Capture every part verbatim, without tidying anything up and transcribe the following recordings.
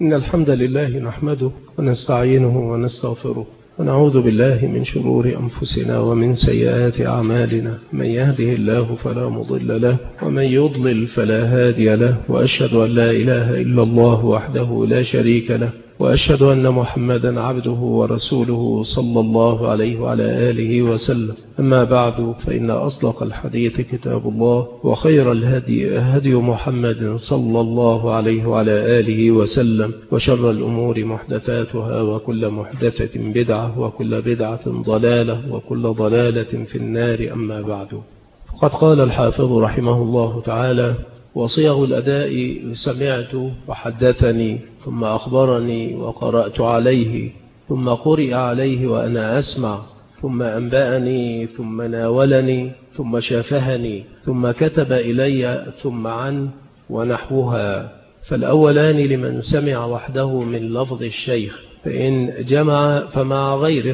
إن الحمد لله نحمده ونستعينه ونستغفره ونعوذ بالله من شرور أنفسنا ومن سيئات أعمالنا. من يهده الله فلا مضل له ومن يضلل فلا هادي له، وأشهد أن لا إله إلا الله وحده لا شريك له، وأشهد أن محمدا عبده ورسوله صلى الله عليه وعلى آله وسلم. أما بعد، فإن أصدق الحديث كتاب الله، وخير الهدي هدي محمد صلى الله عليه وعلى آله وسلم، وشر الأمور محدثاتها، وكل محدثة بدعة، وكل بدعة ضلالة، وكل ضلالة في النار. أما بعد، قد قال الحافظ رحمه الله تعالى: وصيغ الأداء سمعت وحدثني، ثم أخبرني وقرأت عليه، ثم قرئ عليه وأنا أسمع، ثم أنبأني، ثم ناولني، ثم شافهني، ثم كتب إلي، ثم عن، ونحوها. فالأولان لمن سمع وحده من لفظ الشيخ، فإن جمع فمع غيره،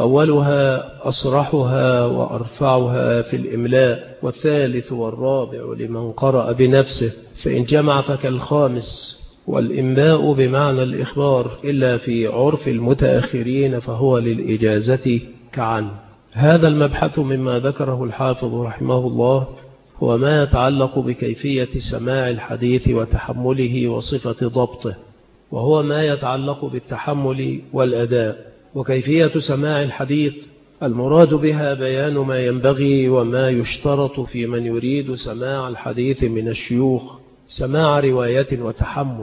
وأولها أصرحها وأرفعها في الإملاء، والثالث والرابع لمن قرأ بنفسه، فإن جمع فكالخامس. والإنباء بمعنى الإخبار، إلا في عرف المتأخرين فهو للإجازة كعن. هذا المبحث مما ذكره الحافظ رحمه الله هو ما يتعلق بكيفية سماع الحديث وتحمله وصفة ضبطه، وهو ما يتعلق بالتحمل والأداء. وكيفية سماع الحديث المراد بها بيان ما ينبغي وما يشترط في من يريد سماع الحديث من الشيوخ، سماع رواية وتحمل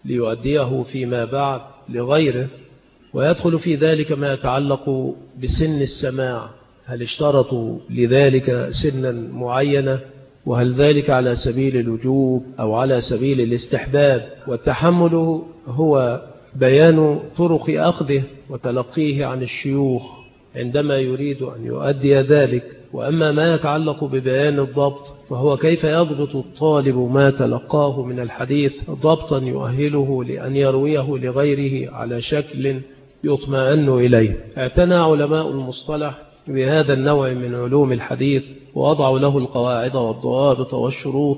ليؤديه فيما بعد لغيره. ويدخل في ذلك ما يتعلق بسن السماع، هل اشترطوا لذلك سنا معينة، وهل ذلك على سبيل الوجوب أو على سبيل الاستحباب. والتحمل هو بيان طرق أخذه وتلقيه عن الشيوخ عندما يريد أن يؤدي ذلك. وأما ما يتعلق ببيان الضبط، فهو كيف يضبط الطالب ما تلقاه من الحديث ضبطا يؤهله لأن يرويه لغيره على شكل يطمئن إليه. اعتنى علماء المصطلح بهذا النوع من علوم الحديث، ووضعوا له القواعد والضوابط والشروط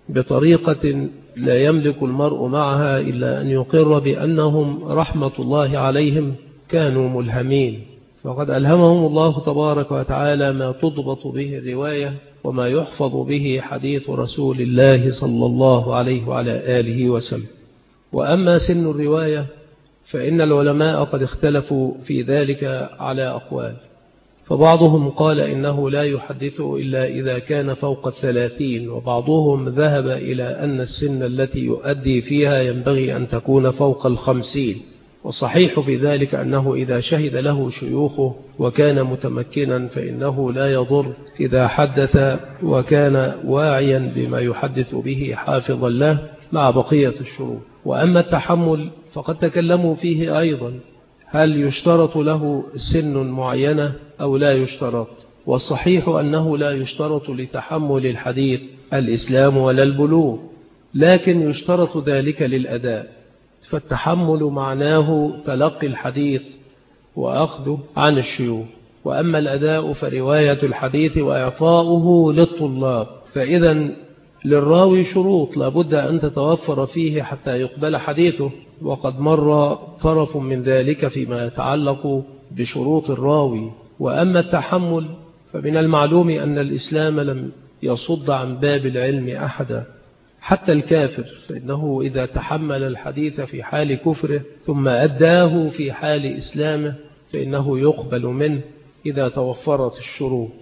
بطريقة لا يملك المرء معها إلا أن يقر بأنهم رحمة الله عليهم كانوا ملهمين، فقد ألهمهم الله تبارك وتعالى ما تضبط به الرواية وما يحفظ به حديث رسول الله صلى الله عليه وعلى آله وسلم. وأما سن الرواية فإن العلماء قد اختلفوا في ذلك على أقوال، فبعضهم قال إنه لا يحدث إلا إذا كان فوق الثلاثين، وبعضهم ذهب إلى أن السن التي يؤدي فيها ينبغي أن تكون فوق الخمسين. والصحيح في ذلك أنه إذا شهد له شيوخه وكان متمكنا فإنه لا يضر إذا حدث وكان واعيا بما يحدث به حافظا له مع بقية الشروط. وأما التحمل فقد تكلموا فيه أيضا، هل يشترط له سن معينة أو لا يشترط؟ والصحيح أنه لا يشترط لتحمل الحديث الإسلام ولا البلوغ، لكن يشترط ذلك للأداء. فالتحمل معناه تلقي الحديث وأخذه عن الشيوخ، وأما الأداء فرواية الحديث وإعطاؤه للطلاب. فإذا للراوي شروط لابد أن تتوفر فيه حتى يقبل حديثه، وقد مر طرف من ذلك فيما يتعلق بشروط الراوي. وأما التحمل فمن المعلوم أن الإسلام لم يصد عن باب العلم أحدا، حتى الكافر، فإنه إذا تحمل الحديث في حال كفره ثم أداه في حال إسلامه فإنه يقبل منه إذا توفرت الشروط.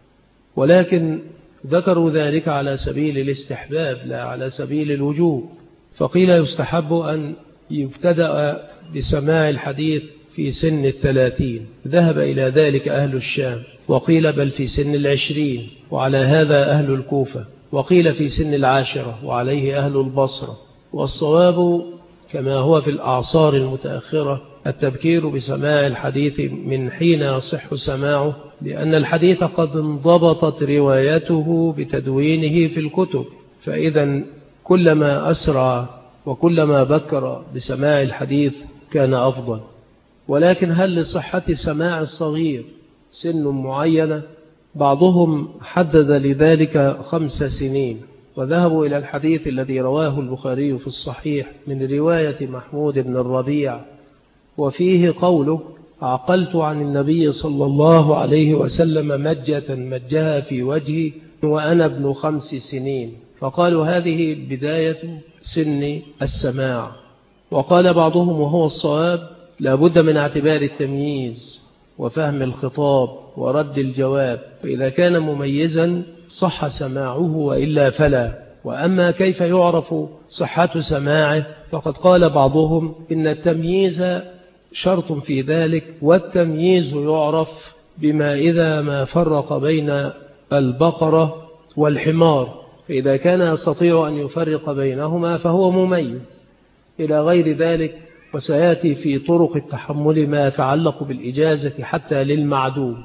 ولكن ذكروا ذلك على سبيل الاستحباب لا على سبيل الوجوب، فقيل يستحب أن يبتدأ بسماع الحديث في سن الثلاثين، ذهب إلى ذلك أهل الشام، وقيل بل في سن العشرين، وعلى هذا أهل الكوفة، وقيل في سن العاشرة، وعليه أهل البصرة. والصواب كما هو في الأعصار المتأخرة التبكير بسماع الحديث من حين يصح سماعه، لأن الحديث قد انضبطت روايته بتدوينه في الكتب، فإذا كلما أسرع وكلما بكر بسماع الحديث كان أفضل. ولكن هل لصحة سماع الصغير سن معينة؟ بعضهم حدد لذلك خمس سنين، وذهبوا إلى الحديث الذي رواه البخاري في الصحيح من رواية محمود بن الربيع، وفيه قوله: عقلت عن النبي صلى الله عليه وسلم مجة مجها في وجهي وأنا ابن خمس سنين، فقالوا هذه بداية سن السماع. وقال بعضهم وهو الصواب: لا بد من اعتبار التمييز وفهم الخطاب ورد الجواب، فإذا كان مميزا صح سماعه وإلا فلا. وأما كيف يعرف صحة سماعه فقد قال بعضهم إن التمييز شرط في ذلك، والتمييز يعرف بما إذا ما فرق بين البقرة والحمار، فإذا كان يستطيع أن يفرق بينهما فهو مميز إلى غير ذلك. وسيأتي في طرق التحمل ما يتعلق بالإجازة حتى للمعدوم،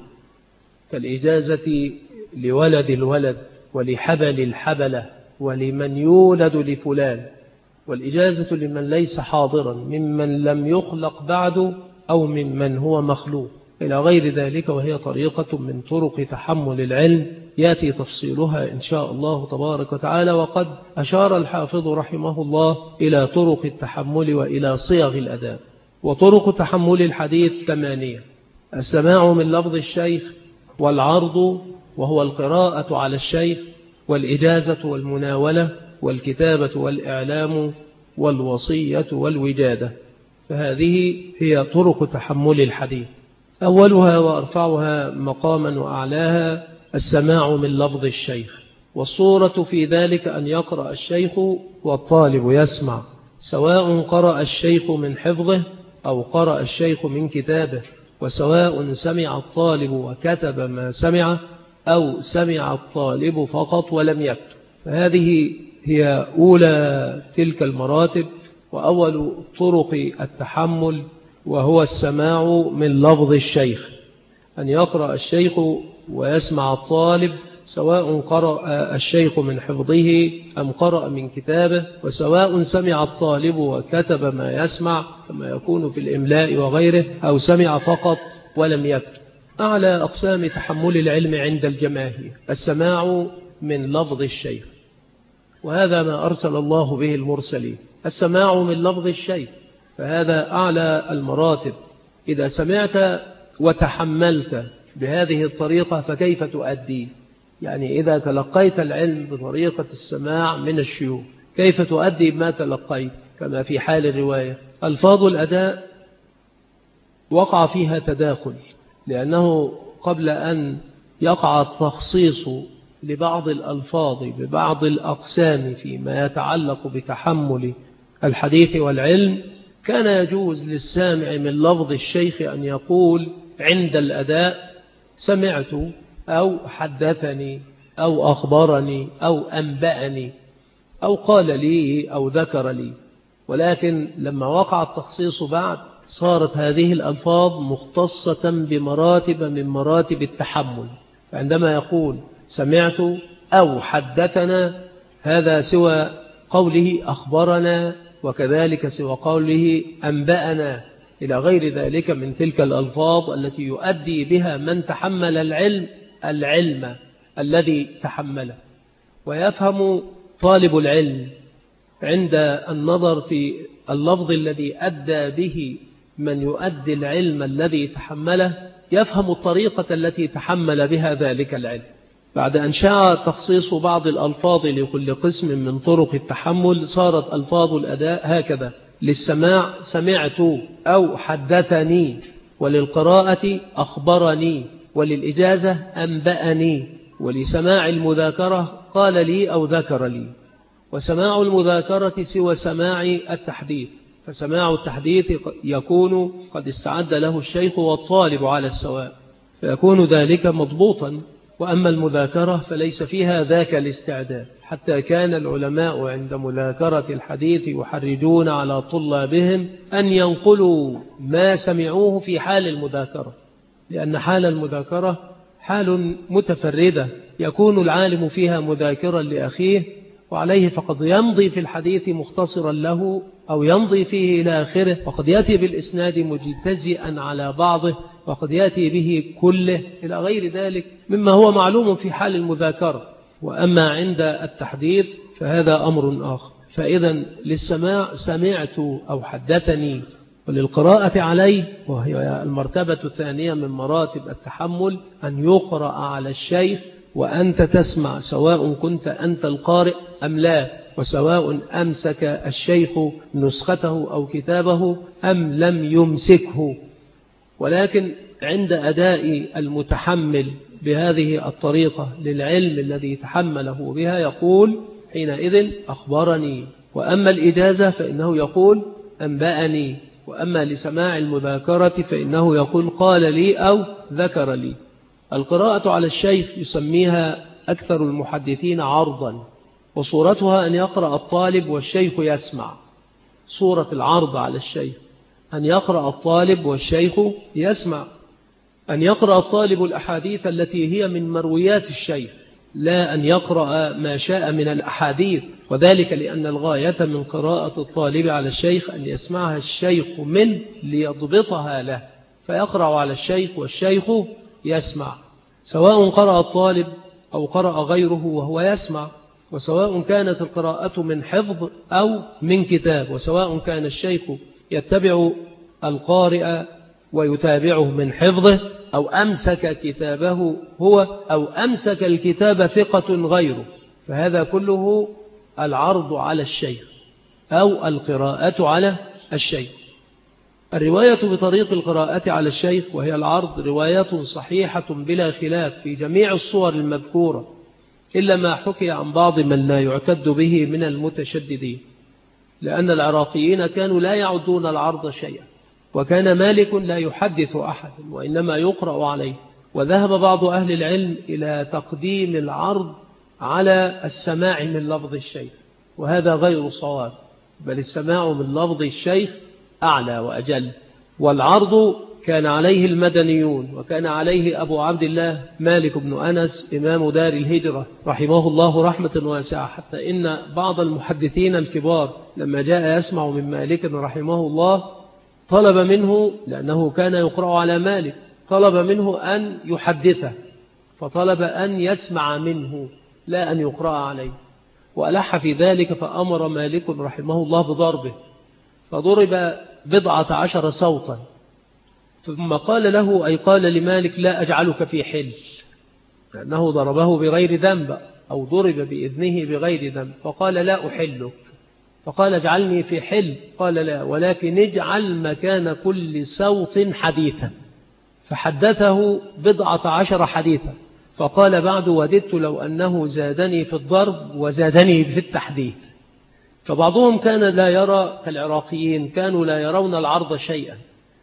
كالإجازة لولد الولد ولحبل الحبلة ولمن يولد لفلان، والإجازة لمن ليس حاضرا ممن لم يخلق بعد أو ممن هو مخلوق إلى غير ذلك، وهي طريقة من طرق تحمل العلم يأتي تفصيلها إن شاء الله تبارك وتعالى. وقد أشار الحافظ رحمه الله إلى طرق التحمل وإلى صيغ الأداء. وطرق تحمل الحديث ثمانية: السماع من لفظ الشيخ، والعرض وهو القراءة على الشيخ، والإجازة والمناولة، والكتابة والإعلام، والوصية والوجادة. فهذه هي طرق تحمل الحديث. أولها وأرفعها مقاما وأعلاها السماع من لفظ الشيخ، والصورة في ذلك أن يقرأ الشيخ والطالب يسمع، سواء قرأ الشيخ من حفظه أو قرأ الشيخ من كتابه، وسواء سمع الطالب وكتب ما سمع أو سمع الطالب فقط ولم يكتب. فهذه هي أولى تلك المراتب وأول طرق التحمل، وهو السماع من لفظ الشيخ، أن يقرأ الشيخ ويسمع الطالب، سواء قرأ الشيخ من حفظه أم قرأ من كتابه، وسواء سمع الطالب وكتب ما يسمع كما يكون في الإملاء وغيره، أو سمع فقط ولم يكتب. أعلى أقسام تحمل العلم عند الجماهير السماع من لفظ الشيخ، وهذا ما أرسل الله به المرسلين، السماع من لفظ الشيخ، فهذا أعلى المراتب. إذا سمعت وتحملت بهذه الطريقة فكيف تؤدي؟ يعني إذا تلقيت العلم بطريقة السماع من الشيوخ كيف تؤدي ما تلقيت؟ كما في حال الرواية ألفاظ الأداء وقع فيها تداخل، لأنه قبل أن يقع التخصيص لبعض الألفاظ ببعض الأقسام فيما يتعلق بتحمل الحديث والعلم، كان يجوز للسامع من لفظ الشيخ أن يقول عند الأداء سمعت أو حدثني أو أخبرني أو أنبأني أو قال لي أو ذكر لي. ولكن لما وقع التخصيص بعد صارت هذه الألفاظ مختصة بمراتب من مراتب التحمل، فعندما يقول سمعت أو حدثنا هذا سوى قوله أخبرنا، وكذلك سوى قوله أنبأنا إلى غير ذلك من تلك الألفاظ التي يؤدي بها من تحمل العلم العلم الذي تحمله. ويفهم طالب العلم عند النظر في اللفظ الذي أدى به من يؤدي العلم الذي تحمله، يفهم الطريقة التي تحمل بها ذلك العلم. بعد أن شاء تخصيص بعض الألفاظ لكل قسم من طرق التحمل صارت ألفاظ الأداء هكذا: للسماع سمعت أو حدثني، وللقراءة أخبرني، وللإجازة أنبأني، ولسماع المذاكرة قال لي أو ذكر لي. وسماع المذاكرة سوى سماع التحديث، فسماع التحديث يكون قد استعد له الشيخ والطالب على السواء فيكون ذلك مضبوطا، وأما المذاكرة فليس فيها ذاك الاستعداد، حتى كان العلماء عند مذاكرة الحديث يحرجون على طلابهم أن ينقلوا ما سمعوه في حال المذاكرة، لأن حال المذاكرة حال متفردة يكون العالم فيها مذاكرا لأخيه وعليه، فقد يمضي في الحديث مختصرا له أو يمضي فيه إلى آخره، وقد يأتي بالإسناد مجتزئا على بعضه، وقد يأتي به كله إلى غير ذلك مما هو معلوم في حال المذاكرة. وأما عند التحديث فهذا أمر آخر. فإذا للسماع سمعت أو حدثني، وللقراءة عليه وهي المرتبة الثانية من مراتب التحمل أن يقرأ على الشيخ وأنت تسمع، سواء كنت أنت القارئ أم لا، وسواء أمسك الشيخ نسخته أو كتابه أم لم يمسكه. ولكن عند أداء المتحمل بهذه الطريقة للعلم الذي تحمله بها يقول حينئذ أخبرني، وأما الإجازة فإنه يقول أنبأني، وأما لسماع المذاكرة فإنه يقول قال لي أو ذكر لي. القراءة على الشيخ يسميها أكثر المحدثين عرضا، وصورتها أن يقرأ الطالب والشيخ يسمع. صورة العرض على الشيخ أن يقرأ الطالب والشيخ يسمع، أن يقرأ الطالب الأحاديث التي هي من مرويات الشيخ، لا أن يقرأ ما شاء من الأحاديث، وذلك لأن الغاية من قراءة الطالب على الشيخ أن يسمعها الشيخ منه ليضبطها له، فيقرأ على الشيخ والشيخ يسمع، سواء قرأ الطالب أو قرأ غيره وهو يسمع، وسواء كانت القراءة من حفظ أو من كتاب، وسواء كان الشيخ يتبع القارئ ويتابعه من حفظه أو أمسك كتابه هو أو أمسك الكتاب ثقة غيره، فهذا كله العرض على الشيخ أو القراءة على الشيخ. الرواية بطريق القراءة على الشيخ وهي العرض رواية صحيحة بلا خلاف في جميع الصور المذكورة، إلا ما حكي عن بعض من لا يعتد به من المتشددين، لأن العراقيين كانوا لا يعدون العرض شيئا، وكان مالك لا يحدث أحد وإنما يقرأ عليه، وذهب بعض أهل العلم إلى تقديم العرض على السماع من لفظ الشيخ، وهذا غير صواب، بل السماع من لفظ الشيخ أعلى وأجل. والعرض كان عليه المدنيون، وكان عليه أبو عبد الله مالك بن أنس إمام دار الهجرة رحمه الله رحمة واسعة، حتى إن بعض المحدثين الكبار لما جاء يسمع من مالك رحمه الله طلب منه، لأنه كان يقرأ على مالك، طلب منه أن يحدثه، فطلب أن يسمع منه لا أن يقرأ عليه، وألح في ذلك فأمر مالك رحمه الله بضربه، فضرب بضعة عشر صوتا، ثم قال له أي قال لمالك لا أجعلك في حل، لأنه ضربه بغير ذنب أو ضرب بإذنه بغير ذنب، فقال لا أحلك، فقال اجعلني في حل، قال لا ولكن اجعل مكان كل صوت حديثا، فحدثه بضعة عشر حديثا، فقال بعد وددت لو أنه زادني في الضرب وزادني في التحديث. فبعضهم كان لا يرى كالعراقيين، كانوا لا يرون العرض شيئا،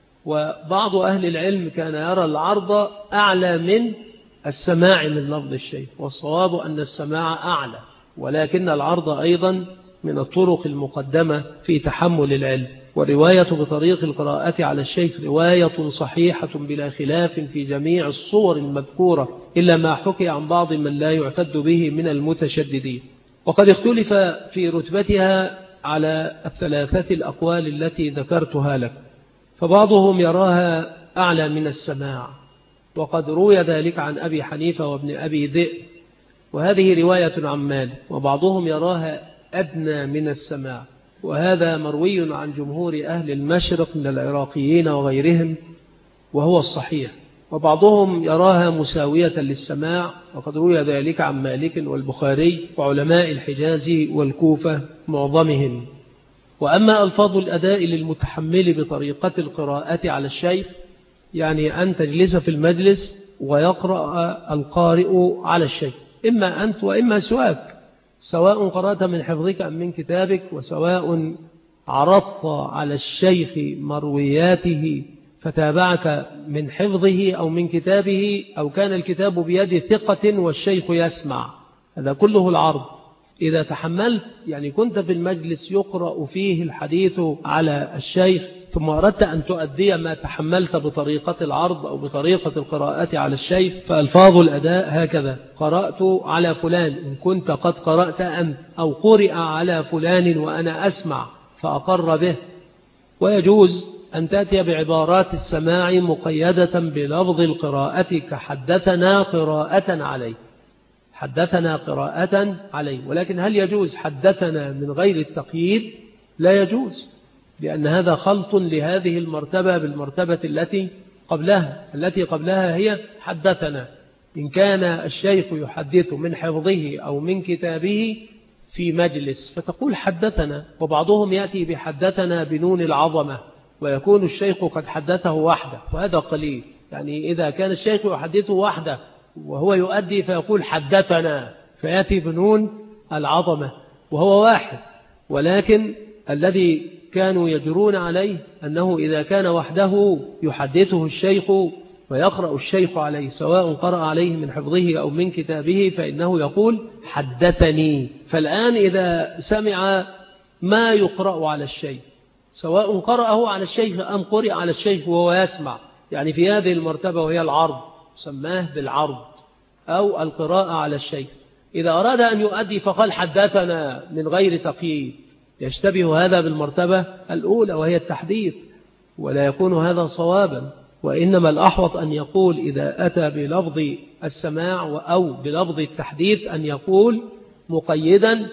وبعض أهل العلم كان يرى العرض أعلى من السماع من لفظ الشيخ، والصواب أن السماع أعلى، ولكن العرض أيضا من الطرق المقدمة في تحمل العلم. والرواية بطريق القراءة على الشيخ رواية صحيحة بلا خلاف في جميع الصور المذكورة، إلا ما حكي عن بعض من لا يعتد به من المتشددين. وقد اختلف في رتبتها على الثلاثة الأقوال التي ذكرتها لك، فبعضهم يراها أعلى من السماع، وقد روي ذلك عن أبي حنيفة وابن أبي ذئب، وهذه رواية عن مالك، وبعضهم يراها أدنى من السماع، وهذا مروي عن جمهور أهل المشرق من العراقيين وغيرهم وهو الصحيح، وبعضهم يراها مساوية للسماع، وقد روي ذلك عن مالك والبخاري وعلماء الحجاز والكوفة معظمهم. وأما ألفاظ الأداء للمتحمل بطريقة القراءة على الشيخ، يعني أن تجلس في المجلس ويقرأ القارئ على الشيخ، إما أنت وإما سواك، سواء قرأت من حفظك أم من كتابك، وسواء عرضت على الشيخ مروياته فتابعك من حفظه أو من كتابه، أو كان الكتاب بيد ثقة والشيخ يسمع، هذا كله العرض. إذا تحملت يعني كنت في المجلس يقرأ فيه الحديث على الشيخ، ثم أردت أن تؤدي ما تحملت بطريقة العرض أو بطريقة القراءة على الشيخ، فألفاظ الأداء هكذا: قرأت على فلان إن كنت قد قرأت أنت، أو قرئ على فلان وأنا أسمع فأقر به. ويجوز أن تأتي بعبارات السماع مقيدة بلفظ القراءة كحدثنا قراءة عليه، حدثنا قراءة عليه. ولكن هل يجوز حدثنا من غير التقييد؟ لا يجوز، لأن هذا خلط لهذه المرتبة بالمرتبة التي قبلها. التي قبلها هي حدثنا إن كان الشيخ يحدث من حفظه أو من كتابه في مجلس فتقول حدثنا، وبعضهم يأتي بحدثنا بنون العظمة ويكون الشيخ قد حدثه وحده، وهذا قليل. يعني إذا كان الشيخ يحدثه وحده وهو يؤدي فيقول حدثنا فيأتي بنون العظمة وهو واحد. ولكن الذي كانوا يجرون عليه أنه إذا كان وحده يحدثه الشيخ ويقرأ الشيخ عليه سواء قرأ عليه من حفظه أو من كتابه فإنه يقول حدثني. فالآن إذا سمع ما يقرأ على الشيخ سواء قرأه على الشيخ أم قرأ على الشيخ وهو يسمع، يعني في هذه المرتبة وهي العرض، سماه بالعرض أو القراءة على الشيخ، إذا أراد أن يؤدي فقال حدثنا من غير تقييد يشتبه هذا بالمرتبة الأولى وهي التحديث، ولا يكون هذا صوابا. وإنما الأحوط أن يقول إذا أتى بلفظ السماع أو بلفظ التحديث أن يقول مقيدا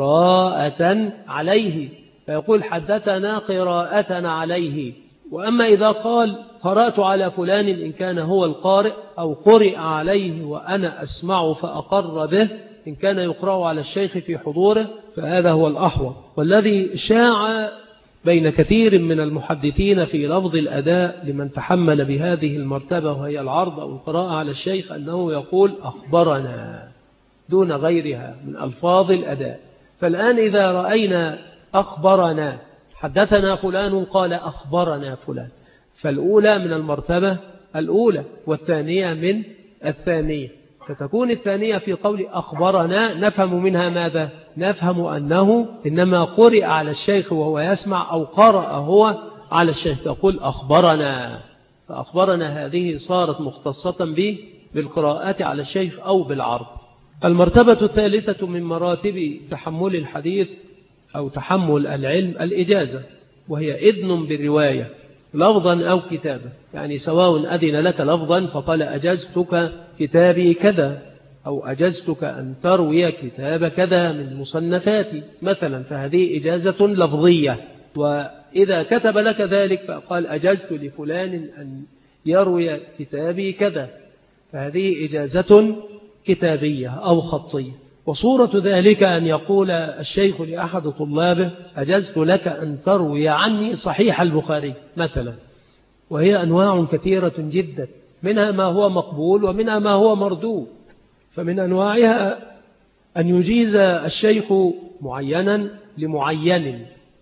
قراءة عليه، فيقول حدثنا قراءة عليه. وأما إذا قال قرأت على فلان إن كان هو القارئ أو قرئ عليه وأنا أسمع فأقر به إن كان يقرأ على الشيخ في حضوره فهذا هو الأحوط. والذي شاع بين كثير من المحدثين في لفظ الأداء لمن تحمل بهذه المرتبة وهي العرض أو القراءة على الشيخ أنه يقول أخبرنا دون غيرها من ألفاظ الأداء. فالآن إذا رأينا أخبرنا حدثنا فلان قال أخبرنا فلان، فالأولى من المرتبة الأولى والثانية من الثانية، فتكون الثانية في قول أخبرنا نفهم منها ماذا؟ نفهم أنه إنما قرئ على الشيخ وهو يسمع أو قرأ هو على الشيخ، تقول أخبرنا، فأخبرنا هذه صارت مختصة به بالقراءات على الشيخ أو بالعرض. المرتبة الثالثة من مراتب تحمل الحديث أو تحمل العلم الإجازة، وهي إذن بالرواية لفظا أو كتابا، يعني سواء أذن لك لفظا فقال أجزتك كتابي كذا أو أجزتك أن تروي كتاب كذا من مصنفاتي مثلا، فهذه إجازة لفظية. وإذا كتب لك ذلك فقال أجزت لفلان أن يروي كتابي كذا، فهذه إجازة كتابية أو خطية. وصورة ذلك أن يقول الشيخ لأحد طلابه أجزت لك أن تروي عني صحيح البخاري مثلا، وهي أنواع كثيرة جدا، منها ما هو مقبول ومنها ما هو مردود. فمن أنواعها أن يجيز الشيخ معينا لمعين،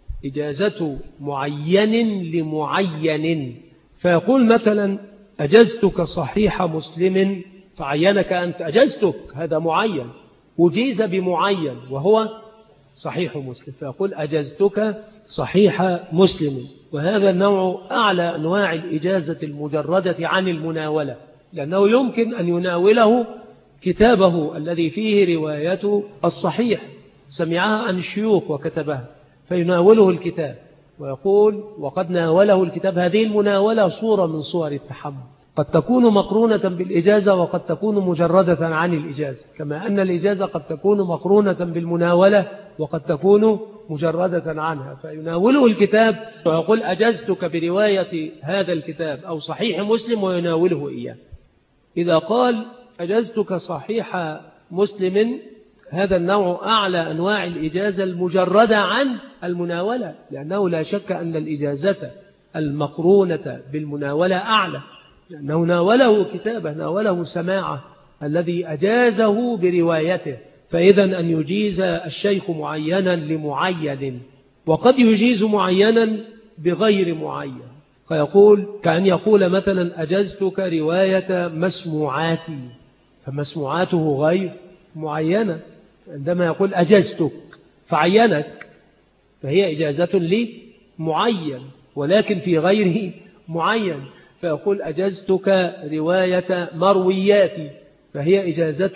إجازة معين لمعين، فيقول مثلا أجزتك صحيح مسلم، فعينك أنت أجزتك، هذا معين وجيز بمعين وهو صحيح مسلم، فيقول أجزتك صحيح مسلم. وهذا النوع أعلى أنواع الإجازة المجردة عن المناولة، لأنه يمكن أن يناوله كتابه الذي فيه رواية الصحيح سمعها عن الشيوخ وكتبها، فيناوله الكتاب ويقول وقد ناوله الكتاب. هذه المناولة صورة من صور التحمل، قد تكون مقرونة بالإجازة وقد تكون مجردة عن الإجازة، كما أن الإجازة قد تكون مقرونة بالمناولة وقد تكون مجردة عنها. فيناوله الكتاب ويقول أجزتك برواية هذا الكتاب أو صحيح مسلم ويناوله إياه. إذا قال أجزتك صحيح مسلم، هذا النوع أعلى أنواع الإجازة المجردة عن المناولة، لأنه لا شك أن الإجازة المقرونة بالمناولة أعلى، لأنه ناوله كتابه، ناوله سماعه الذي أجازه بروايته. فإذا أن يجيز الشيخ معينا لمعين، وقد يجيز معينا بغير معين، فيقول كأن يقول مثلا أجزتك رواية مسموعاتي، فمسموعاته غير معينة. عندما يقول أجزتك فعينك فهي إجازة لمعين ولكن في غيره معين، فيقول أجزتك رواية مروياتي، فهي إجازة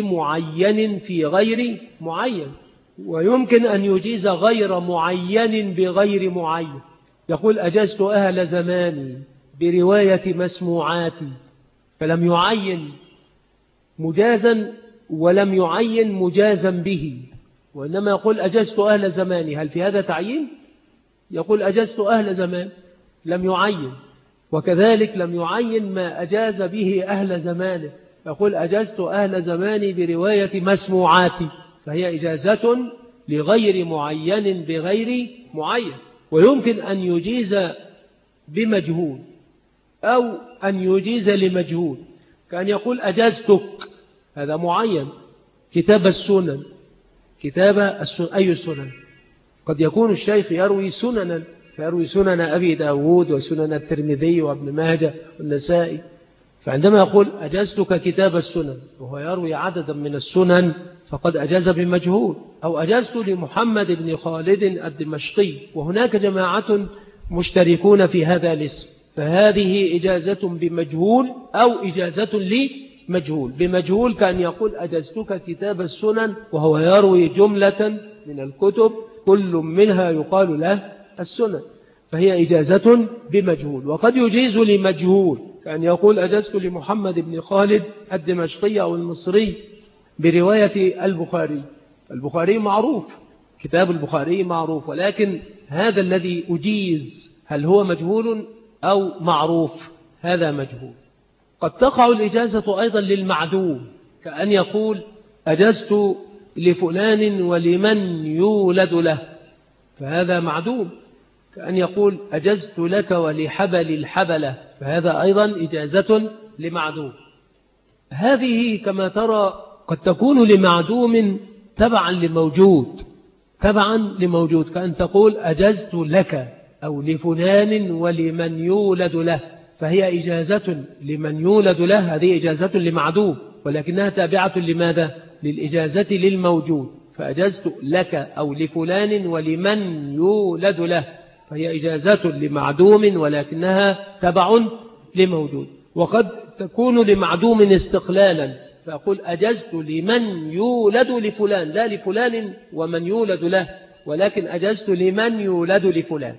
لمعين في غير معين. ويمكن أن يجيز غير معين بغير معين، يقول أجزت أهل زماني برواية مسموعاتي، فلم يعين مجازا ولم يعين مجازا به، وإنما يقول أجزت أهل زماني. هل في هذا تعيين؟ يقول أجزت أهل زمان، لم يعين. وكذلك لم يعين ما أجاز به أهل زمانه، يقول أجزت أهل زماني برواية مسموعاتي، فهي إجازة لغير معين بغير معين. ويمكن أن يجيز بمجهول أو أن يجيز لمجهول، كان يقول أجزتك، هذا معين، كتاب السنن، كتاب السنن أي السنن؟ قد يكون الشيخ يروي سننا، فيروي سنن أبي داود وسنن الترمذي وابن ماجه والنسائي، فعندما يقول أجزتك كتاب السنن وهو يروي عددا من السنن فقد أجاز بمجهول. أو أجزت لمحمد بن خالد الدمشقي، وهناك جماعة مشتركون في هذا الاسم، فهذه إجازة بمجهول أو إجازة لمجهول. بمجهول كان يقول أجزتك كتاب السنن وهو يروي جملة من الكتب كل منها يقال له السنن، فهي إجازة بمجهول. وقد يجيز لمجهول، كان يقول أجزت لمحمد بن خالد الدمشقي أو المصري برواية البخاري. البخاري معروف، كتاب البخاري معروف، ولكن هذا الذي أجيز هل هو مجهول أو معروف؟ هذا مجهول. قد تقع الإجازة أيضا للمعدوم، كأن يقول أجزت لفلان ولمن يولد له، فهذا معدوم. كأن يقول أجزت لك ولحبل الحبلة، فهذا أيضا إجازة لمعدوم. هذه كما ترى قد تكون لمعدوم تبعا لموجود، تبعا لموجود، كأن تقول أجزت لك أو لفلان ولمن يولد له، فهي إجازة لمن يولد له، هذه إجازة لمعدوم، ولكنها تابعة لماذا؟ للإجازة للموجود. فأجزت لك أو لفلان ولمن يولد له، فهي إجازة لمعدوم ولكنها تبع لموجود. وقد تكون لمعدوم استقلالا، فأقول أجزت لمن يولد لفلان، لا لفلان ومن يولد له، ولكن أجزت لمن يولد لفلان.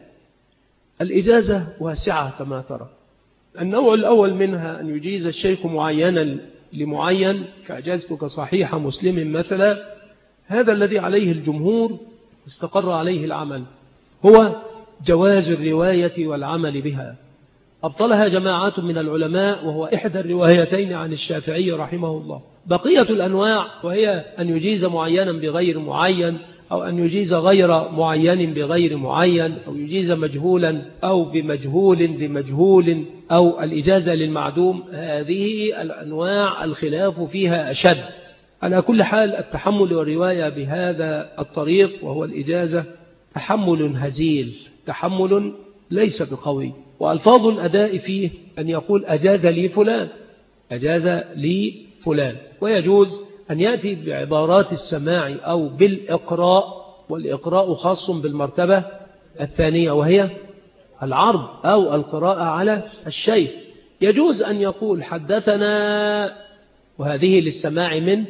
الإجازة واسعة كما ترى. النوع الأول منها أن يجيز الشيخ معينا لمعين، كأجزتك صحيح مسلم مثلا، هذا الذي عليه الجمهور استقر عليه العمل، هو جواز الرواية والعمل بها. أبطلها جماعة من العلماء، وهو إحدى الروايتين عن الشافعي رحمه الله. بقية الأنواع وهي أن يجيز معينا بغير معين، أو أن يجيز غير معين بغير معين، أو يجيز مجهولا أو بمجهول بمجهول، أو الإجازة للمعدوم. هذه الأنواع الخلاف فيها أشد. على كل حال التحمل والرواية بهذا الطريق وهو الإجازة تحمل هزيل، تحمل ليس بقوي. وألفاظ الأداء فيه أن يقول أجاز لي فلان، أجاز لي فلان. ويجوز أن يأتي بعبارات السماع أو بالإقراء، والإقراء خاص بالمرتبة الثانية وهي العرض أو القراءة على الشيخ. يجوز أن يقول حدثنا، وهذه للسماع من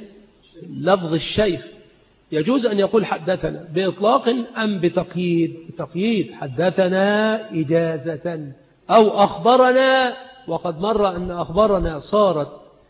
لفظ الشيخ. يجوز أن يقول حدثنا بإطلاق أم بتقييد؟ بتقييد، حدثنا إجازة. أو أخبرنا، وقد مر أن أخبرنا صارت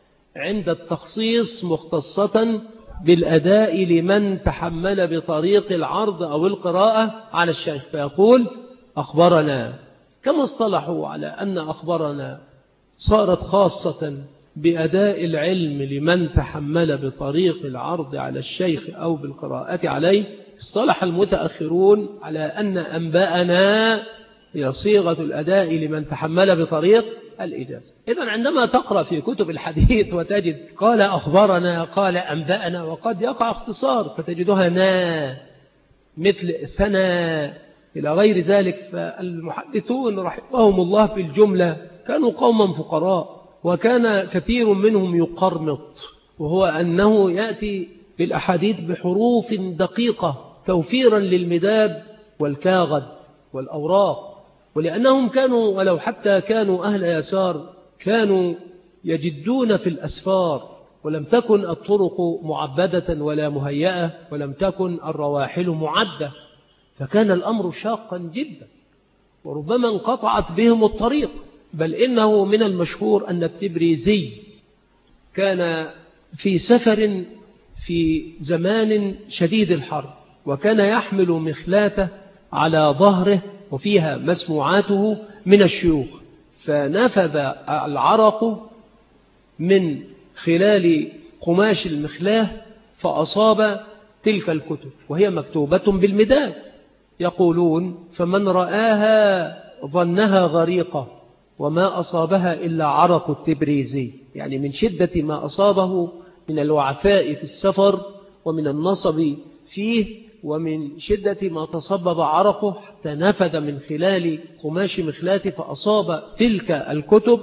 عند التخصيص مختصة بالأداء لمن تحمل بطريق العرض أو القراءة على الشيخ، فيقول أخبرنا. كما اصطلحوا على أن أخبرنا صارت خاصة بأداء العلم لمن تحمل بطريق العرض على الشيخ أو بالقراءة عليه، اصطلح المتأخرون على أن أنباءنا هي صيغة الأداء لمن تحمل بطريق الإجازة. إذن عندما تقرأ في كتب الحديث وتجد قال أخبرنا، قال أنبأنا، وقد يقع اختصار فتجدها نا مثل ثنا إلى غير ذلك. فالمحدثون رحمهم الله في الجملة كانوا قوما فقراء، وكان كثير منهم يقرمط، وهو أنه يأتي بالأحاديث بحروف دقيقة توفيرا للمداد والكاغد والأوراق. ولأنهم كانوا ولو حتى كانوا أهل يسار كانوا يجدون في الأسفار، ولم تكن الطرق معبدة ولا مهيئة، ولم تكن الرواحل معدة، فكان الأمر شاقا جدا، وربما انقطعت بهم الطريق. بل إنه من المشهور أن التبريزي كان في سفر في زمان شديد الحر، وكان يحمل مخلاته على ظهره وفيها مسموعاته من الشيوخ، فنفذ العرق من خلال قماش المخلاه فأصاب تلك الكتب، وهي مكتوبة بالمداد. يقولون فمن رآها ظنها غريقة وما أصابها إلا عرق التبريزي، يعني من شدة ما أصابه من الوعفاء في السفر ومن النصب فيه ومن شدة ما تصبب عرقه حتى نفذ من خلال قماش مخلاته فأصاب تلك الكتب،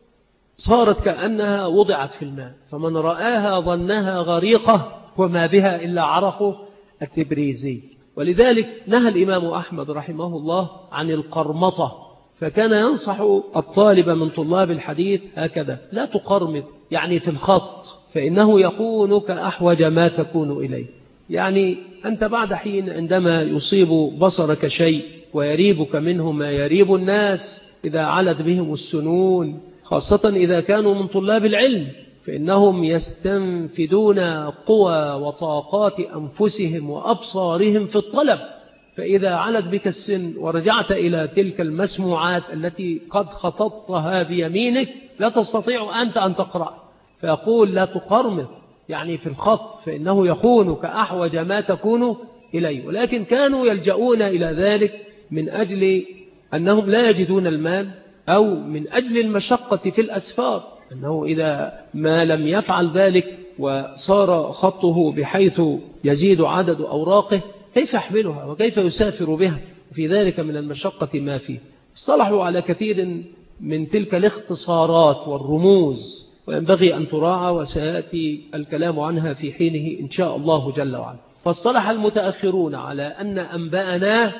صارت كأنها وضعت في الماء. فمن رآها ظنها غريقة وما بها إلا عرق التبريزي. ولذلك نهى الإمام أحمد رحمه الله عن القرمطة، فكان ينصح الطالب من طلاب الحديث هكذا: لا تقرمط، يعني في الخط، فإنه يكونك أحوج ما تكون إليه. يعني أنت بعد حين عندما يصيب بصرك شيء ويريبك منه ما يريب الناس إذا علت بهم السنون، خاصة إذا كانوا من طلاب العلم، فإنهم يستنفدون قوى وطاقات أنفسهم وأبصارهم في الطلب، فإذا علت بك السن ورجعت إلى تلك المسموعات التي قد خططتها بيمينك لا تستطيع أنت أن تقرأ، فيقول لا تقرمط، يعني في الخط، فإنه يخونك أحوج ما تكون إليه. ولكن كانوا يلجؤون إلى ذلك من أجل أنهم لا يجدون المال، أو من أجل المشقة في الأسفار، أنه إذا ما لم يفعل ذلك وصار خطه بحيث يزيد عدد أوراقه كيف يحملها وكيف يسافر بها، وفي ذلك من المشقة ما فيه. اصطلحوا على كثير من تلك الاختصارات والرموز، وينبغي أن تراعى، وسيأتي الكلام عنها في حينه إن شاء الله جل وعلا. فاصطلح المتأخرون على أن أنبأنا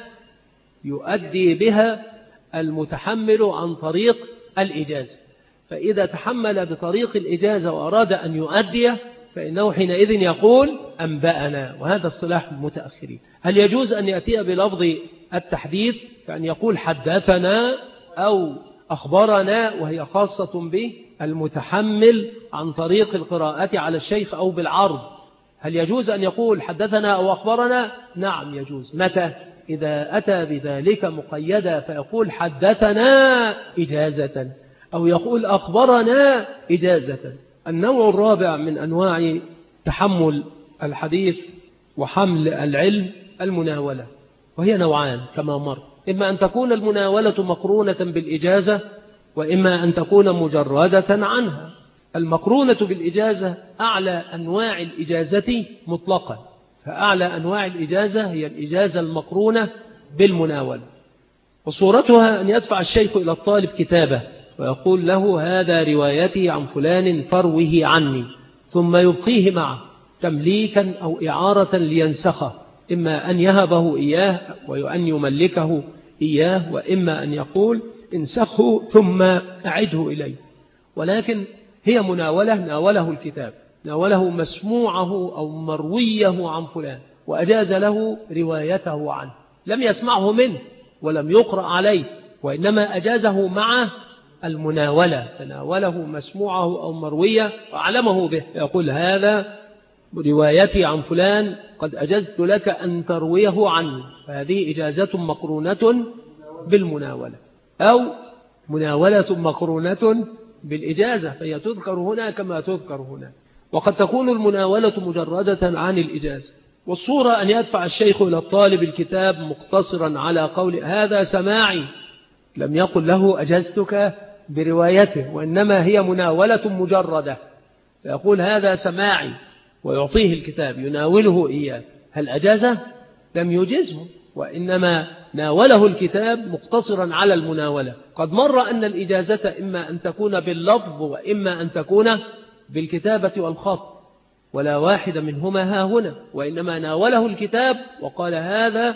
يؤدي بها المتحمل عن طريق الإجازة، فإذا تحمل بطريق الإجازة وأراد أن يؤدي فإنه حينئذ يقول أنبأنا، وهذا اصطلاح المتأخرين. هل يجوز أن يأتي بلفظ التحديث، كأن يقول حدثنا أو أخبرنا، وهي خاصة به المتحمل عن طريق القراءة على الشيخ أو بالعرض؟ هل يجوز أن يقول حدثنا أو أخبرنا؟ نعم يجوز. متى؟ إذا أتى بذلك مقيدا، فيقول حدثنا إجازة أو يقول أخبرنا إجازة. النوع الرابع من أنواع تحمل الحديث وحمل العلم المناولة، وهي نوعان كما مر: إما أن تكون المناولة مقرونة بالإجازة، وإما أن تكون مجردة عنها. المقرونة بالإجازة أعلى أنواع الإجازة مطلقا، فأعلى أنواع الإجازة هي الإجازة المقرونة بالمناولة، وصورتها أن يدفع الشيخ إلى الطالب كتابة ويقول له هذا روايتي عن فلان فروه عني، ثم يبقيه معه تمليكا أو إعارة لينسخه، إما أن يهبه إياه وأن يملكه إياه، وإما أن يقول انسخه ثم أعده إليه. ولكن هي مناولة، ناوله الكتاب، ناوله مسموعه أو مرويه عن فلان وأجاز له روايته عنه، لم يسمعه منه ولم يقرأ عليه، وإنما أجازه مع المناولة، فناوله مسموعه أو مرويه وأعلمه به، يقول هذا روايتي عن فلان قد أجزت لك أن ترويه عنه، فهذه إجازة مقرونة بالمناولة، أو مناولة مقرونة بالإجازة، فهي تذكر هنا كما تذكر هنا. وقد تكون المناولة مجردة عن الإجازة. والصورة أن يدفع الشيخ إلى الطالب الكتاب مقتصرا على قول هذا سماعي، لم يقل له أجزتك بروايته، وإنما هي مناولة مجردة، فيقول هذا سماعي ويعطيه الكتاب يناوله إياه. هل أجازه؟ لم يجزه، وإنما ناوله الكتاب مقتصرا على المناولة. قد مر أن الإجازة إما أن تكون باللفظ وإما أن تكون بالكتابة والخط، ولا واحد منهما ها هنا، وإنما ناوله الكتاب وقال هذا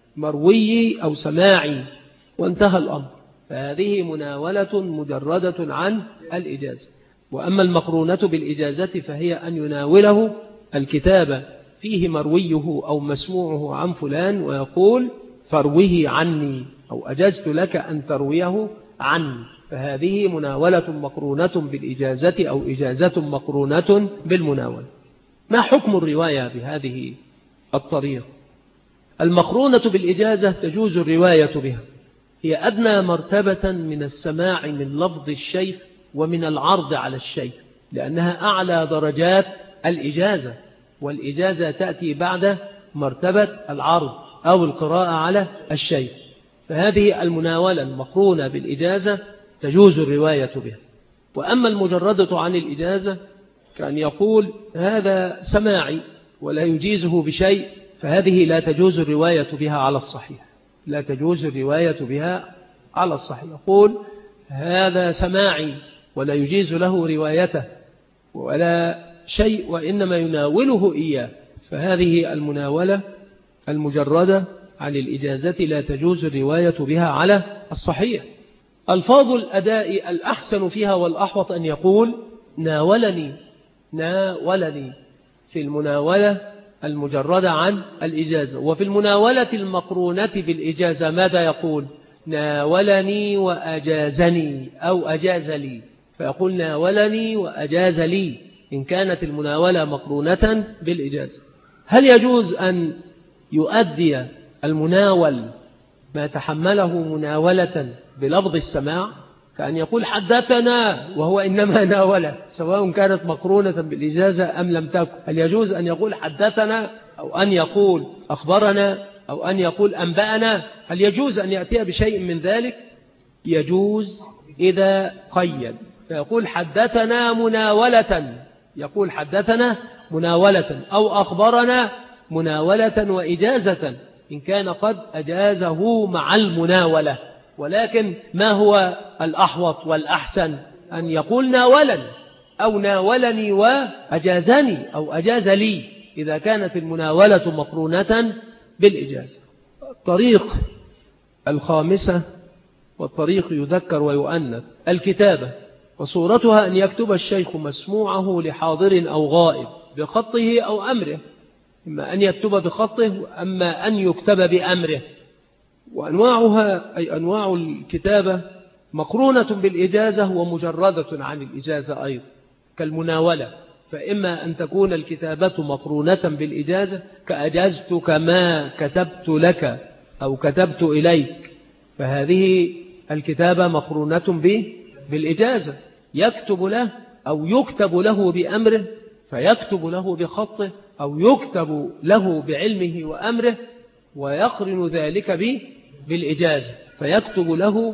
مروي أو سماعي وانتهى الأمر، فهذه مناولة مجردة عن الإجازة. وأما المقرونة بالإجازة فهي أن يناوله الكتاب فيه مرويه أو مسموعه عن فلان ويقول فروه عني أو أجزت لك أن ترويه عن، فهذه مناولة مقرونة بالإجازة أو إجازة مقرونة بالمناولة. ما حكم الرواية بهذه الطريقة؟ المقرونة بالإجازة تجوز الرواية بها، هي أدنى مرتبة من السماع من لفظ الشيخ ومن العرض على الشيخ، لأنها أعلى درجات الإجازة، والإجازة تأتي بعد مرتبة العرض أو القراءة على الشيخ. فهذه المناولة المقرونة بالإجازة تجوز الرواية بها. وأما المجردة عن الإجازة كأن يقول هذا سماعي ولا يجيزه بشيء، فهذه لا تجوز الرواية بها على الصحيح، لا تجوز الرواية بها على الصحيح. يقول هذا سماعي ولا يجيز له روايته ولا شيء، وإنما يناوله إياه، فهذه المناولة المجردة عن الإجازة لا تجوز الرواية بها على الصحيح. ألفاظ الأداء الأحسن فيها والأحوط أن يقول ناولني ناولني في المناولة المجردة عن الإجازة. وفي المناولة المقرونة بالإجازة ماذا يقول؟ ناولني وأجازني أو أجاز لي، فيقول ناولني وأجاز لي إن كانت المناولة مقرونة بالإجازة. هل يجوز أن يؤدي المناول ما تحمله مناولة بلفظ السماع، كأن يقول حدثنا وهو إنما ناوله، سواء كانت مقرونة بالإجازة أم لم تكن؟ هل يجوز أن يقول حدثنا أو أن يقول أخبرنا أو أن يقول أنبأنا؟ هل يجوز أن يأتي بشيء من ذلك؟ يجوز إذا قيد، فيقول حدثنا مناولة، يقول حدثنا مناولة، أو أخبرنا مناولة وإجازة إن كان قد أجازه مع المناولة. ولكن ما هو الأحوط والأحسن؟ أن يقول ناولني أو ناولني وأجازني أو أجاز لي إذا كانت المناولة مقرونة بالإجازة. الطريق الخامسة، والطريق يذكر ويؤنث، الكتابة، وصورتها أن يكتب الشيخ مسموعه لحاضر أو غائب بخطه أو أمره، إما أن يكتب بخطه أما أن يكتب بأمره. وأنواعها أي أنواع الكتابة مقرونة بالإجازة ومجردة عن الإجازة أيضا كالمناولة، فإما أن تكون الكتابة مقرونة بالإجازة كأجازتك ما كتبت لك أو كتبت إليك، فهذه الكتابة مقرونة به بالإجازة، يكتب له أو يكتب له بأمره فيكتب له بخطه أو يكتب له بعلمه وأمره، ويقرن ذلك به بالإجازة فيكتب له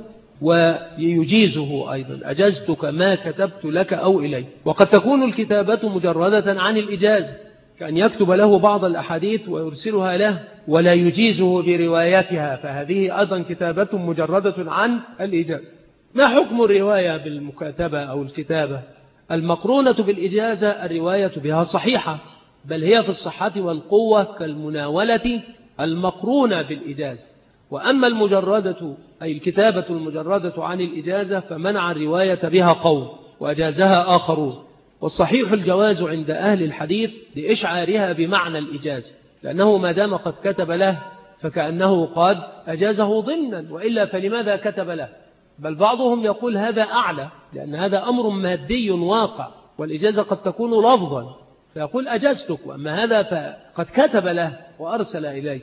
ويجيزه أيضا، أجزتك ما كتبت لك أو إليه. وقد تكون الكتابة مجردة عن الإجازة كأن يكتب له بعض الأحاديث ويرسلها له ولا يجيزه بروايتها، فهذه أيضا كتابة مجردة عن الإجازة. ما حكم الرواية بالمكاتبة أو الكتابة؟ المقرونة بالإجازة الرواية بها صحيحة، بل هي في الصحة والقوة كالمناولة المقرونة بالإجازة. وأما المجردة أي الكتابة المجردة عن الإجازة فمنع الرواية بها قوم وأجازها آخرون، والصحيح الجواز عند أهل الحديث لإشعارها بمعنى الإجازة، لأنه ما دام قد كتب له فكأنه قد أجازه ضمنا، وإلا فلماذا كتب له؟ بل بعضهم يقول هذا أعلى، لأن هذا أمر مادي واقع، والإجازة قد تكون لفظا، فيقول أجازتك، وأما هذا فقد كتب له وأرسل إليه.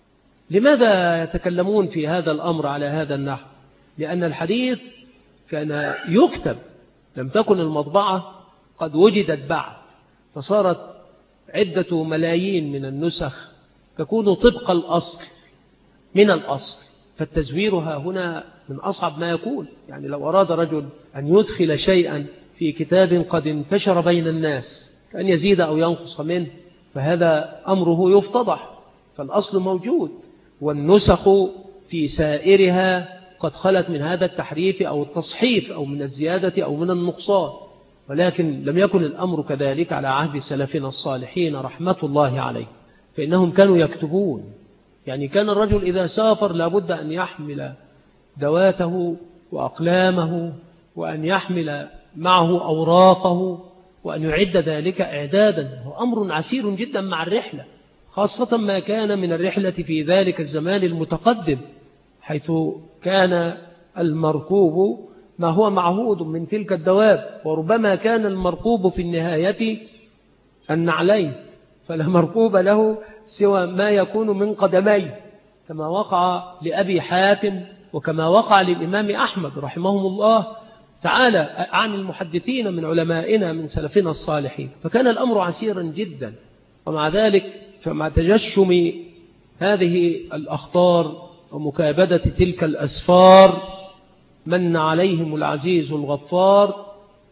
لماذا يتكلمون في هذا الأمر على هذا النحو؟ لأن الحديث كان يكتب، لم تكن المطبعة قد وجدت بعد، فصارت عدة ملايين من النسخ تكون طبق الأصل من الأصل، فالتزويرها هنا من أصعب ما يكون. يعني لو أراد رجل أن يدخل شيئا في كتاب قد انتشر بين الناس كأن يزيد أو ينقص منه، فهذا أمره يفتضح، فالأصل موجود، والنسخ في سائرها قد خلت من هذا التحريف أو التصحيف أو من الزيادة أو من النقصان. ولكن لم يكن الأمر كذلك على عهد سلفنا الصالحين رحمة الله عليه، فإنهم كانوا يكتبون. يعني كان الرجل إذا سافر لابد أن يحمل دواته وأقلامه، وأن يحمل معه أوراقه، وأن يعد ذلك إعدادا، هو أمر عسير جدا مع الرحلة، خاصة ما كان من الرحلة في ذلك الزمان المتقدم، حيث كان المركوب ما هو معهود من تلك الدواب، وربما كان المركوب في النهاية النعلين، فلا مركوب له سوى ما يكون من قدميه، كما وقع لأبي حاتم وكما وقع للإمام أحمد رحمهم الله تعالى عن المحدثين من علمائنا من سلفنا الصالحين. فكان الأمر عسيرا جدا، ومع ذلك فمع تجشم هذه الأخطار ومكابدة تلك الأسفار من عليهم العزيز الغفار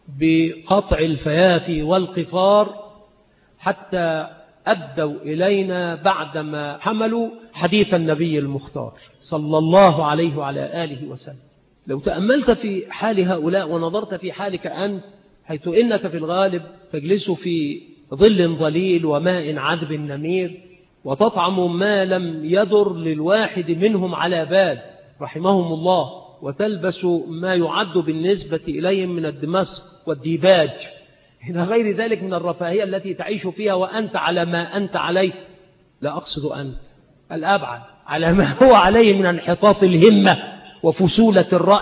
بقطع الفيافي والقفار، حتى أدوا إلينا بعدما حملوا حديث النبي المختار صلى الله عليه وعلى آله وسلم. لو تأملت في حال هؤلاء ونظرت في حالك أنت، حيث إنك في الغالب تجلس في ظل ظليل وماء عذب نمير، وتطعم ما لم يدر للواحد منهم على بال رحمهم الله، وتلبس ما يعد بالنسبة إليهم من الدمسق والديباج إلى غير ذلك من الرفاهية التي تعيش فيها وأنت على ما أنت عليه، لا أقصد أنت الأبعد، على ما هو عليه من انحطاط الهمة وفسولة الرأي،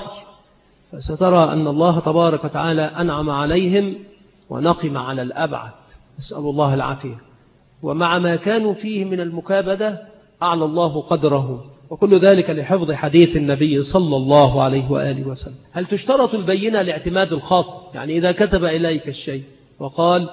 فسترى أن الله تبارك وتعالى أنعم عليهم ونقم على الأبعد، نسأل الله العافية. ومع ما كانوا فيه من المكابدة أعلى الله قدره، وكل ذلك لحفظ حديث النبي صلى الله عليه وآله وسلم. هل تشترط البينة لاعتماد الخط؟ يعني إذا كتب إليك الشيء وقال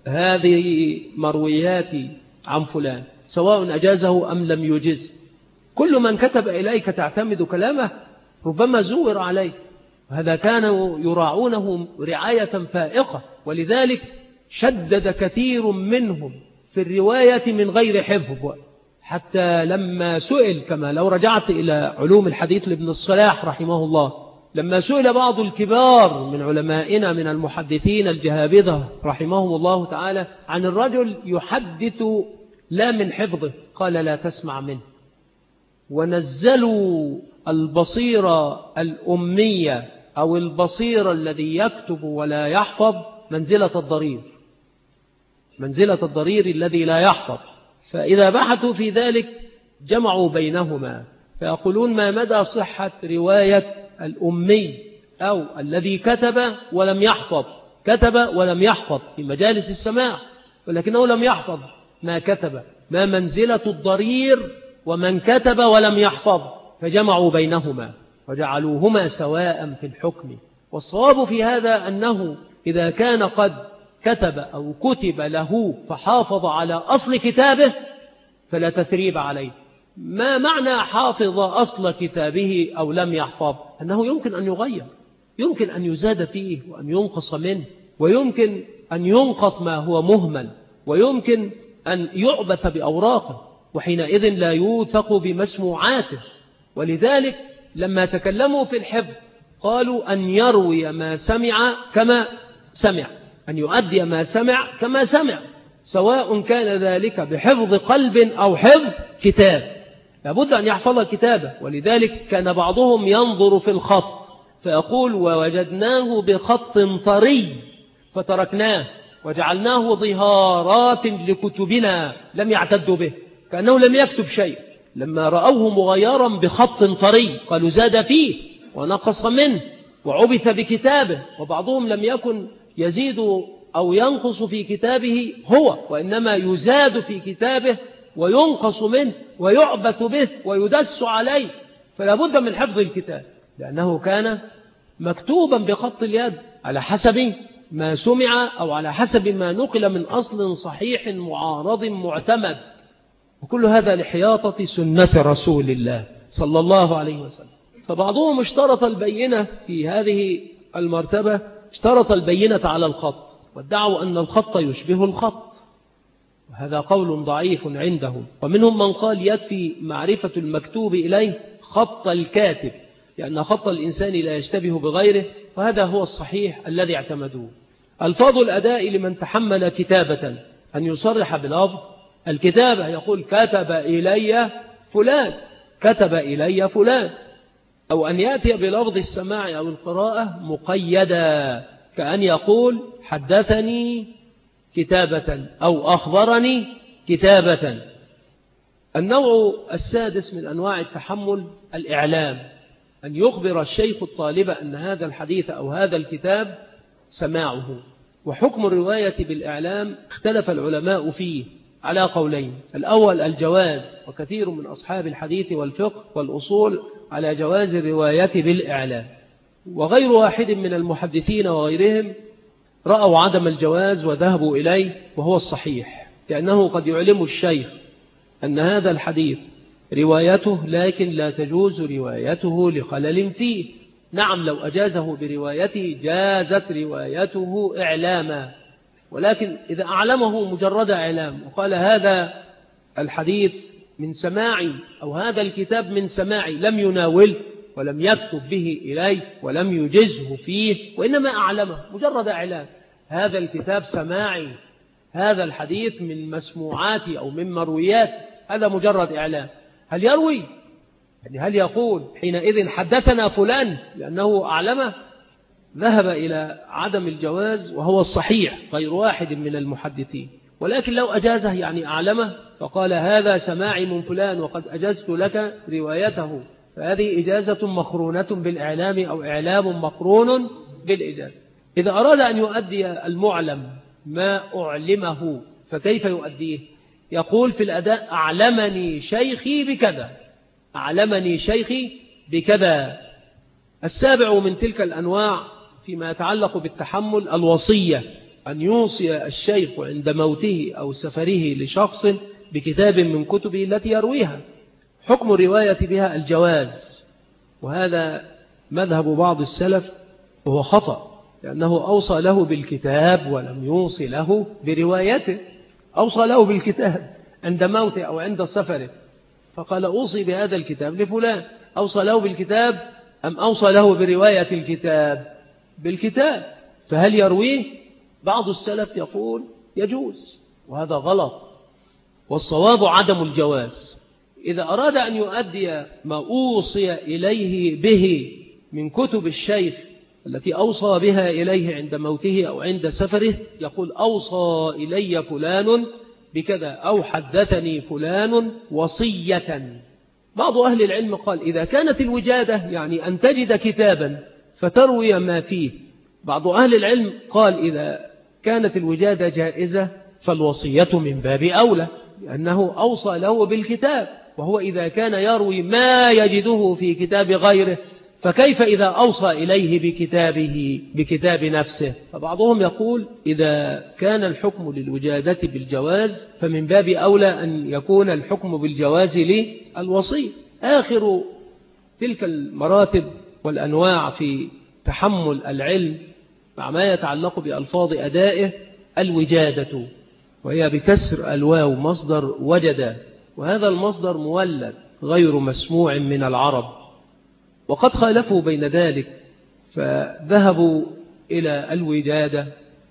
هذه مروياتي عن فلان، سواء أجازه أم لم يجز، كل من كتب إليك تعتمد كلامه، ربما زور عليه. هذا كانوا يراعونه رعاية فائقة، ولذلك شدد كثير منهم في الرواية من غير حفظ، حتى لما سئل، كما لو رجعت إلى علوم الحديث لابن الصلاح رحمه الله، لما سئل بعض الكبار من علمائنا من المحدثين الجهابذة رحمهم الله تعالى عن الرجل يحدث لا من حفظه، قال لا تسمع منه. ونزلوا البصيرة الأمية أو البصير الذي يكتب ولا يحفظ منزلة الضرير، منزلة الضرير الذي لا يحفظ. فإذا بحثوا في ذلك جمعوا بينهما، فيقولون ما مدى صحة رواية الأمي أو الذي كتب ولم يحفظ، كتب ولم يحفظ في مجالس السماع ولكنه لم يحفظ ما كتب، ما منزلة الضرير ومن كتب ولم يحفظ؟ فجمعوا بينهما وجعلوهما سواء في الحكم. والصواب في هذا أنه إذا كان قد كتب أو كتب له فحافظ على أصل كتابه فلا تثريب عليه. ما معنى حافظ أصل كتابه أو لم يحفظ؟ أنه يمكن أن يغير، يمكن أن يزاد فيه وأن ينقص منه، ويمكن أن ينقط ما هو مهمل، ويمكن أن يعبث بأوراقه، وحينئذ لا يوثق بمسموعاته. ولذلك لما تكلموا في الحفظ قالوا أن يروي ما سمع كما سمع، أن يؤدي ما سمع كما سمع، سواء كان ذلك بحفظ قلب أو حفظ كتاب، لابد أن يحفظ كتابه. ولذلك كان بعضهم ينظر في الخط فيقول ووجدناه بخط طري فتركناه وجعلناه ظهارات لكتبنا لم يعتدوا به، كأنه لم يكتب شيء. لما رأوه مغيرا بخط طري قالوا زاد فيه ونقص منه وعبث بكتابه. وبعضهم لم يكن يزيد أو ينقص في كتابه هو، وإنما يزاد في كتابه وينقص منه ويعبث به ويدس عليه. فلا بد من حفظ الكتاب، لأنه كان مكتوبا بخط اليد على حسب ما سمع أو على حسب ما نقل من أصل صحيح معارض معتمد. وكل هذا لحياطة سنة رسول الله صلى الله عليه وسلم. فبعضهم اشترط البينة في هذه المرتبة، اشترط البينة على الخط، وادعوا أن الخط يشبه الخط، وهذا قول ضعيف عندهم. ومنهم من قال يكفي معرفة المكتوب إليه خط الكاتب، لأن خط الإنسان لا يشتبه بغيره، وهذا هو الصحيح الذي اعتمدوه. الفاظ الأداء لمن تحمل كتابة أن يصرح بلفظ الكتابة، يقول كتب إلي فلان، كتب إلي فلان، أو أن يأتي بلفظ السماع أو القراءة مقيدا، كأن يقول حدثني كتابة أو أخبرني كتابة. النوع السادس من أنواع التحمل الإعلام، أن يخبر الشيخ الطالب أن هذا الحديث أو هذا الكتاب سماعه. وحكم الرواية بالإعلام اختلف العلماء فيه على قولين: الأول الجواز، وكثير من أصحاب الحديث والفقه والأصول على جواز الرواية بالإعلام، وغير واحد من المحدثين وغيرهم رأوا عدم الجواز وذهبوا إليه، وهو الصحيح، لأنه قد يعلم الشيخ أن هذا الحديث روايته، لكن لا تجوز روايته لخلل فيه. نعم، لو أجازه بروايته جازت روايته إعلاما، ولكن إذا أعلمه مجرد إعلام وقال هذا الحديث من سماعي أو هذا الكتاب من سماعي، لم يناول ولم يكتب به إليه ولم يجزه فيه، وإنما أعلمه مجرد إعلام: هذا الكتاب سماعي، هذا الحديث من مسموعاتي أو من مرويات، هذا مجرد إعلام. هل يروي؟ يعني هل يقول حينئذ حدثنا فلان لأنه أعلمه؟ ذهب إلى عدم الجواز وهو الصحيح غير واحد من المحدثين. ولكن لو أجازه يعني أعلمه فقال هذا سماعي من فلان وقد أجزت لك روايته، فهذه إجازة مقرونة بالإعلام أو إعلام مقرون بالإجازة. إذا أراد أن يؤدي المعلم ما أعلمه فكيف يؤديه؟ يقول في الأداء: أعلمني شيخي بكذا، أعلمني شيخي بكذا. السابع من تلك الأنواع فيما يتعلق بالتحمل الوصية، أن يوصي الشيخ عند موته أو سفره لشخص بكتاب من كتبه التي يرويها. حكم الرواية بها الجواز، وهذا مذهب بعض السلف وهو خطأ، لأنه أوصى له بالكتاب ولم يوصي له بروايته. أوصى له بالكتاب عند موته أو عند سفره، فقال أوصي بهذا الكتاب لفلان. أوصى له بالكتاب أم أوصى له برواية الكتاب؟ بالكتاب. فهل يرويه؟ بعض السلف يقول يجوز، وهذا غلط، والصواب عدم الجواز. إذا أراد أن يؤدي ما أوصي إليه به من كتب الشيخ التي أوصى بها إليه عند موته أو عند سفره، يقول أوصى إلي فلان بكذا أو حدثني فلان وصية. بعض أهل العلم قال إذا كانت الوجادة يعني أن تجد كتابا فتروي ما فيه. بعض أهل العلم قال إذا كانت الوجادة جائزة فالوصية من باب أولى، لأنه أوصى له بالكتاب، وهو إذا كان يروي ما يجده في كتاب غيره فكيف إذا أوصى إليه بكتابه بكتاب نفسه؟ فبعضهم يقول إذا كان الحكم للوجادة بالجواز فمن باب أولى أن يكون الحكم بالجواز للوصي. آخر تلك المراتب والأنواع في تحمل العلم مع ما يتعلق بألفاظ أدائه الوجادة، وهي بكسر الواو مصدر وجد، وهذا المصدر مولد غير مسموع من العرب، وقد خالفوا بين ذلك فذهبوا إلى الوجادة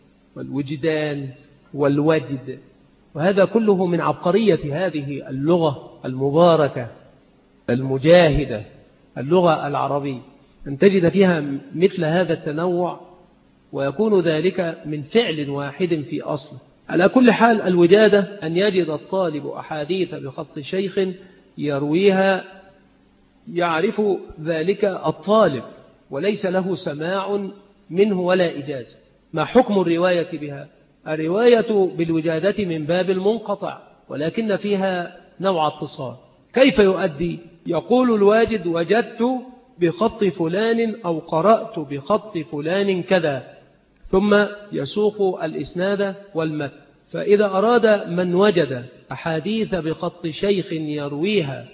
والوجدان والوجد، وهذا كله من عبقرية هذه اللغة المباركة المجاهدة، اللغة العربية، أن تجد فيها مثل هذا التنوع ويكون ذلك من فعل واحد في أصل. على كل حال الوجادة أن يجد الطالب أحاديث بخط شيخ يرويها يعرف ذلك الطالب وليس له سماع منه ولا إجازة. ما حكم الرواية بها؟ الرواية بالوجادة من باب المنقطع، ولكن فيها نوع اتصال. كيف يؤدي؟ يقول الواجد وجدت بخط فلان أو قرأت بخط فلان كذا، ثم يسوق الإسناد والمتن. فإذا أراد من وجد أحاديث بخط شيخ يرويها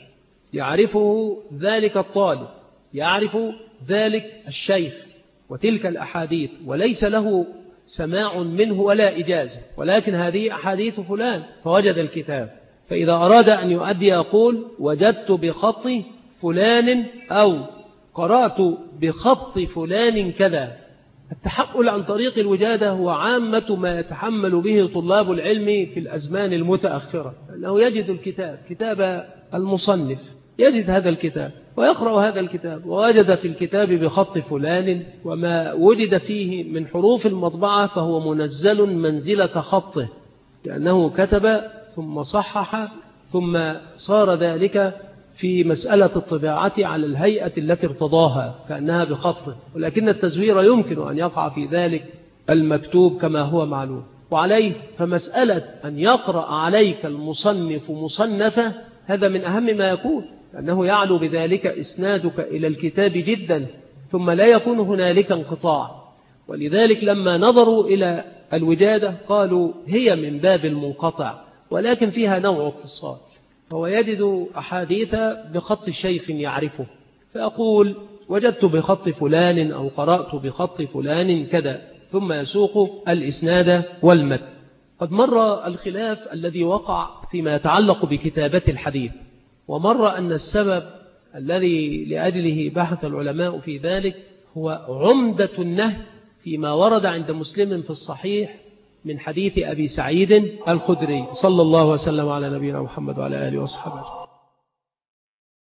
يعرفه ذلك الطالب، يعرف ذلك الشيخ وتلك الأحاديث، وليس له سماع منه ولا إجازة، ولكن هذه أحاديث فلان فوجد الكتاب. فإذا أراد أن يؤدي يقول وجدت بخط فلان أو قرأت بخط فلان كذا. التحقل عن طريق الوجادة هو عامة ما يتحمل به طلاب العلم في الأزمان المتأخرة، أنه يجد الكتاب، كتاب المصنف، يجد هذا الكتاب ويقرأ هذا الكتاب، ووجد في الكتاب بخط فلان، وما وجد فيه من حروف المطبعة فهو منزل منزلة خطه، لأنه كتب ثم صحح ثم صار ذلك في مسألة الطباعة على الهيئة التي ارتضاها كأنها بخطه، ولكن التزوير يمكن أن يقع في ذلك المكتوب كما هو معلوم. وعليه فمسألة أن يقرأ عليك المصنف مصنفة هذا من أهم ما يكون، لأنه يعلو بذلك إسنادك إلى الكتاب جدا، ثم لا يكون هنالك انقطاع. ولذلك لما نظروا إلى الوجادة قالوا هي من باب المنقطع، ولكن فيها نوع اتصال، فهو يجد أحاديث بخط شيخ يعرفه، فأقول وجدت بخط فلان أو قرأت بخط فلان كذا، ثم يسوق الإسناد والمتن. قد مر الخلاف الذي وقع فيما يتعلق بكتابة الحديث، ومر أن السبب الذي لأجله بحث العلماء في ذلك هو عمدة النهي فيما ورد عند مسلم في الصحيح من حديث أبي سعيد الخدري صلى الله وسلم على نبينا محمد وعلى آله وصحبه.